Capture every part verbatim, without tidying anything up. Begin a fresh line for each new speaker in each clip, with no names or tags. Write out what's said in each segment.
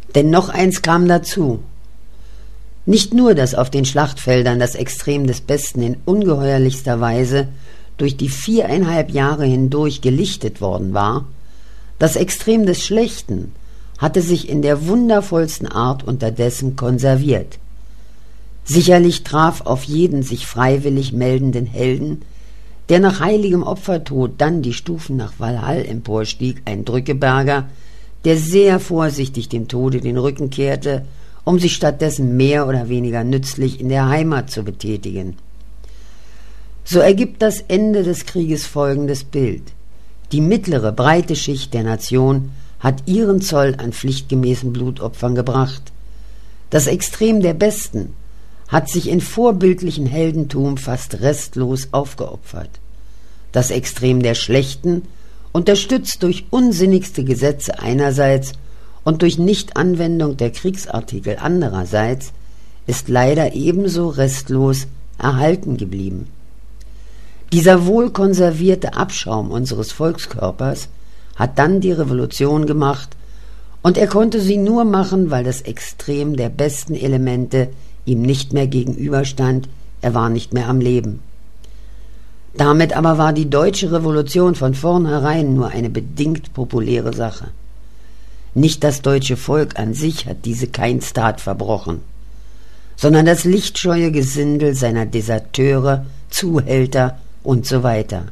Denn noch eins kam dazu. Nicht nur, dass auf den Schlachtfeldern das Extrem des Besten in ungeheuerlichster Weise durch die viereinhalb Jahre hindurch gelichtet worden war, das Extrem des Schlechten hatte sich in der wundervollsten Art unterdessen konserviert. Sicherlich traf auf jeden sich freiwillig meldenden Helden, der nach heiligem Opfertod dann die Stufen nach Walhall emporstieg, ein Drückeberger, der sehr vorsichtig dem Tode den Rücken kehrte, um sich stattdessen mehr oder weniger nützlich in der Heimat zu betätigen. So ergibt das Ende des Krieges folgendes Bild. Die mittlere, breite Schicht der Nation hat ihren Zoll an pflichtgemäßen Blutopfern gebracht. Das Extrem der Besten hat sich in vorbildlichem Heldentum fast restlos aufgeopfert. Das Extrem der Schlechten, unterstützt durch unsinnigste Gesetze einerseits und durch Nichtanwendung der Kriegsartikel andererseits, ist leider ebenso restlos erhalten geblieben. Dieser wohl konservierte Abschaum unseres Volkskörpers hat dann die Revolution gemacht, und er konnte sie nur machen, weil das Extrem der besten Elemente ihm nicht mehr gegenüberstand, er war nicht mehr am Leben. Damit aber war die deutsche Revolution von vornherein nur eine bedingt populäre Sache. Nicht das deutsche Volk an sich hat diese Keinstat verbrochen, sondern das lichtscheue Gesindel seiner Deserteure, Zuhälter und so weiter.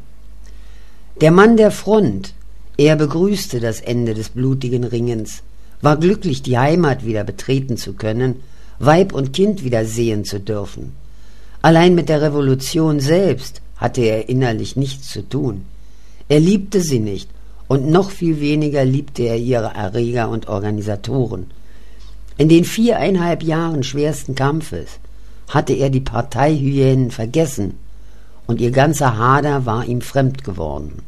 Der Mann der Front, er begrüßte das Ende des blutigen Ringens, war glücklich, die Heimat wieder betreten zu können, Weib und Kind wieder sehen zu dürfen. Allein mit der Revolution selbst hatte er innerlich nichts zu tun. Er liebte sie nicht, und noch viel weniger liebte er ihre Erreger und Organisatoren. In den viereinhalb Jahren schwersten Kampfes hatte er die Parteihyänen vergessen, und ihr ganzer Hader war ihm fremd geworden.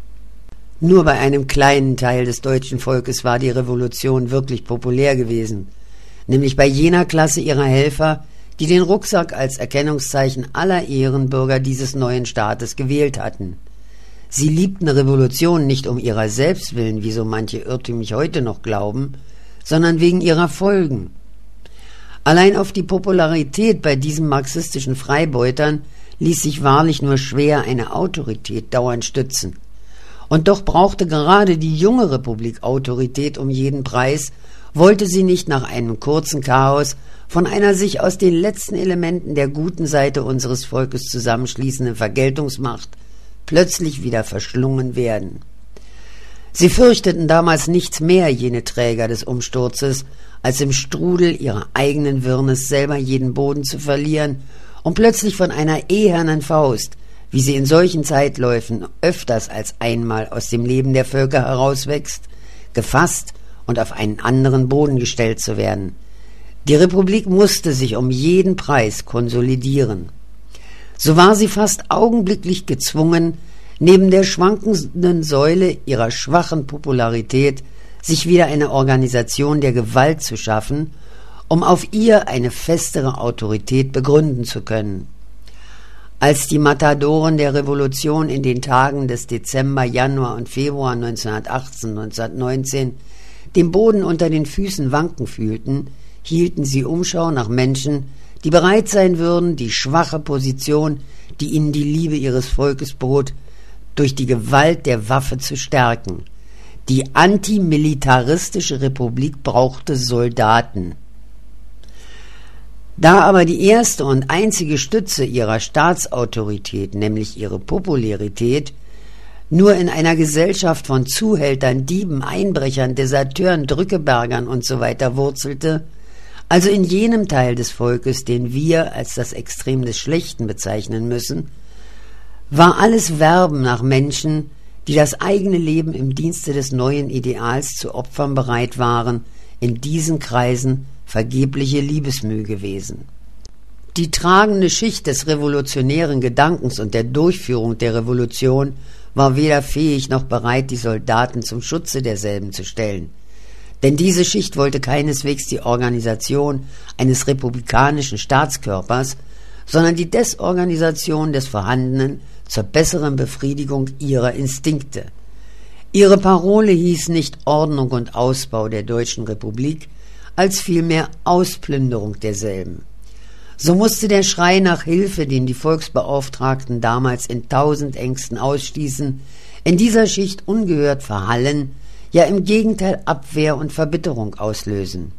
Nur bei einem kleinen Teil des deutschen Volkes war die Revolution wirklich populär gewesen, nämlich bei jener Klasse ihrer Helfer, die den Rucksack als Erkennungszeichen aller Ehrenbürger dieses neuen Staates gewählt hatten. Sie liebten Revolution nicht um ihrer selbst willen, wie so manche irrtümlich heute noch glauben, sondern wegen ihrer Folgen. Allein auf die Popularität bei diesen marxistischen Freibeutern ließ sich wahrlich nur schwer eine Autorität dauernd stützen. Und doch brauchte gerade die junge Republik Autorität um jeden Preis, wollte sie nicht nach einem kurzen Chaos von einer sich aus den letzten Elementen der guten Seite unseres Volkes zusammenschließenden Vergeltungsmacht plötzlich wieder verschlungen werden. Sie fürchteten damals nichts mehr, jene Träger des Umsturzes, als im Strudel ihrer eigenen Wirrnis selber jeden Boden zu verlieren und plötzlich von einer ehernen Faust, wie sie in solchen Zeitläufen öfters als einmal aus dem Leben der Völker herauswächst, gefasst und auf einen anderen Boden gestellt zu werden. Die Republik musste sich um jeden Preis konsolidieren. So war sie fast augenblicklich gezwungen, neben der schwankenden Säule ihrer schwachen Popularität sich wieder eine Organisation der Gewalt zu schaffen, um auf ihr eine festere Autorität begründen zu können. Als die Matadoren der Revolution in den Tagen des Dezember, Januar und Februar neunzehnhundertachtzehn, neunzehnhundertneunzehn den Boden unter den Füßen wanken fühlten, hielten sie Umschau nach Menschen, die bereit sein würden, die schwache Position, die ihnen die Liebe ihres Volkes bot, durch die Gewalt der Waffe zu stärken. Die antimilitaristische Republik brauchte Soldaten. Da aber die erste und einzige Stütze ihrer Staatsautorität, nämlich ihre Popularität, nur in einer Gesellschaft von Zuhältern, Dieben, Einbrechern, Deserteuren, Drückebergern usw. wurzelte, also in jenem Teil des Volkes, den wir als das Extrem des Schlechten bezeichnen müssen, war alles Werben nach Menschen, die das eigene Leben im Dienste des neuen Ideals zu opfern bereit waren, in diesen Kreisen vergebliche Liebesmüh gewesen. Die tragende Schicht des revolutionären Gedankens und der Durchführung der Revolution war weder fähig noch bereit, die Soldaten zum Schutze derselben zu stellen. Denn diese Schicht wollte keineswegs die Organisation eines republikanischen Staatskörpers, sondern die Desorganisation des Vorhandenen zur besseren Befriedigung ihrer Instinkte. Ihre Parole hieß nicht Ordnung und Ausbau der Deutschen Republik, als vielmehr Ausplünderung derselben. So musste der Schrei nach Hilfe, den die Volksbeauftragten damals in tausend Ängsten ausstießen, in dieser Schicht ungehört verhallen, ja im Gegenteil Abwehr und Verbitterung auslösen.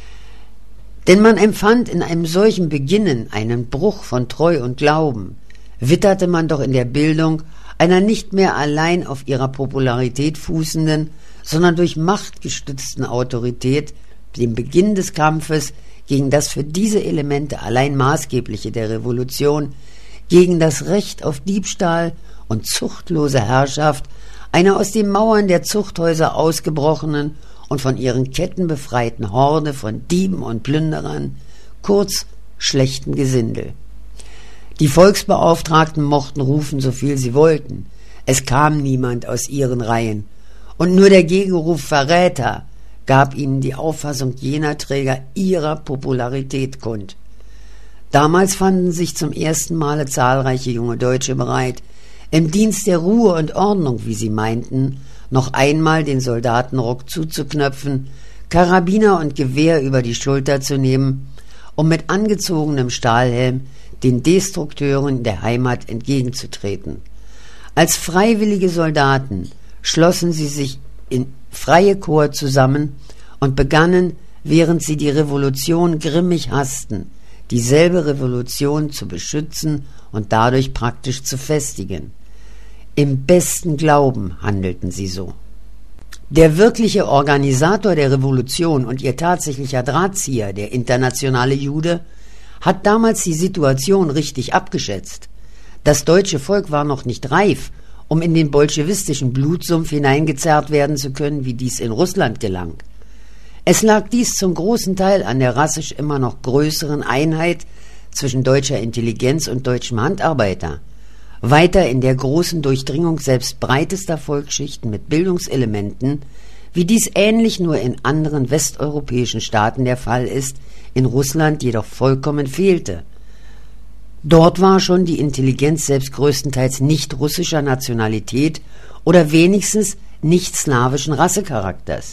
Denn man empfand in einem solchen Beginnen einen Bruch von Treu und Glauben, witterte man doch in der Bildung einer nicht mehr allein auf ihrer Popularität fußenden, sondern durch Macht gestützten Autorität den Beginn des Kampfes gegen das für diese Elemente allein Maßgebliche der Revolution, gegen das Recht auf Diebstahl und zuchtlose Herrschaft einer aus den Mauern der Zuchthäuser ausgebrochenen und von ihren Ketten befreiten Horde von Dieben und Plünderern, kurz schlechten Gesindel. Die Volksbeauftragten mochten rufen, so viel sie wollten, es kam niemand aus ihren Reihen, und nur der Gegenruf Verräter gab ihnen die Auffassung jener Träger ihrer Popularität kund. Damals fanden sich zum ersten Male zahlreiche junge Deutsche bereit, im Dienst der Ruhe und Ordnung, wie sie meinten, noch einmal den Soldatenrock zuzuknöpfen, Karabiner und Gewehr über die Schulter zu nehmen, um mit angezogenem Stahlhelm den Destrukteuren der Heimat entgegenzutreten. Als freiwillige Soldaten schlossen sie sich in freie Korps zusammen und begannen, während sie die Revolution grimmig hassten, dieselbe Revolution zu beschützen und dadurch praktisch zu festigen. Im besten Glauben handelten sie so. Der wirkliche Organisator der Revolution und ihr tatsächlicher Drahtzieher, der internationale Jude, hat damals die Situation richtig abgeschätzt. Das deutsche Volk war noch nicht reif, um in den bolschewistischen Blutsumpf hineingezerrt werden zu können, wie dies in Russland gelang. Es lag dies zum großen Teil an der rassisch immer noch größeren Einheit zwischen deutscher Intelligenz und deutschem Handarbeiter, weiter in der großen Durchdringung selbst breitester Volksschichten mit Bildungselementen, wie dies ähnlich nur in anderen westeuropäischen Staaten der Fall ist, in Russland jedoch vollkommen fehlte. Dort war schon die Intelligenz selbst größtenteils nicht russischer Nationalität oder wenigstens nicht slawischen Rassecharakters.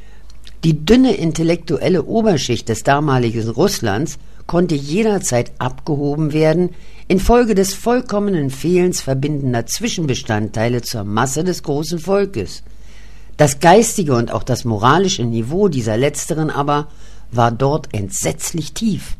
Die dünne intellektuelle Oberschicht des damaligen Russlands konnte jederzeit abgehoben werden, infolge des vollkommenen Fehlens verbindender Zwischenbestandteile zur Masse des großen Volkes. Das geistige und auch das moralische Niveau dieser letzteren aber war dort entsetzlich tief.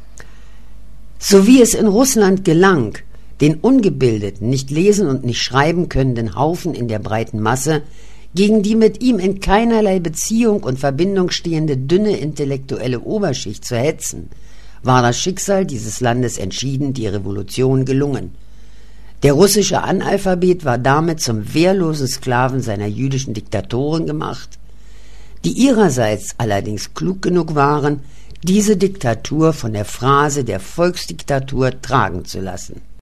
So wie es in Russland gelang, den ungebildeten, nicht lesen und nicht schreiben könnenden Haufen in der breiten Masse gegen die mit ihm in keinerlei Beziehung und Verbindung stehende dünne intellektuelle Oberschicht zu hetzen, war das Schicksal dieses Landes entschieden, die Revolution gelungen. Der russische Analphabet war damit zum wehrlosen Sklaven seiner jüdischen Diktatoren gemacht, die ihrerseits allerdings klug genug waren, diese Diktatur von der Phrase der Volksdiktatur tragen zu lassen.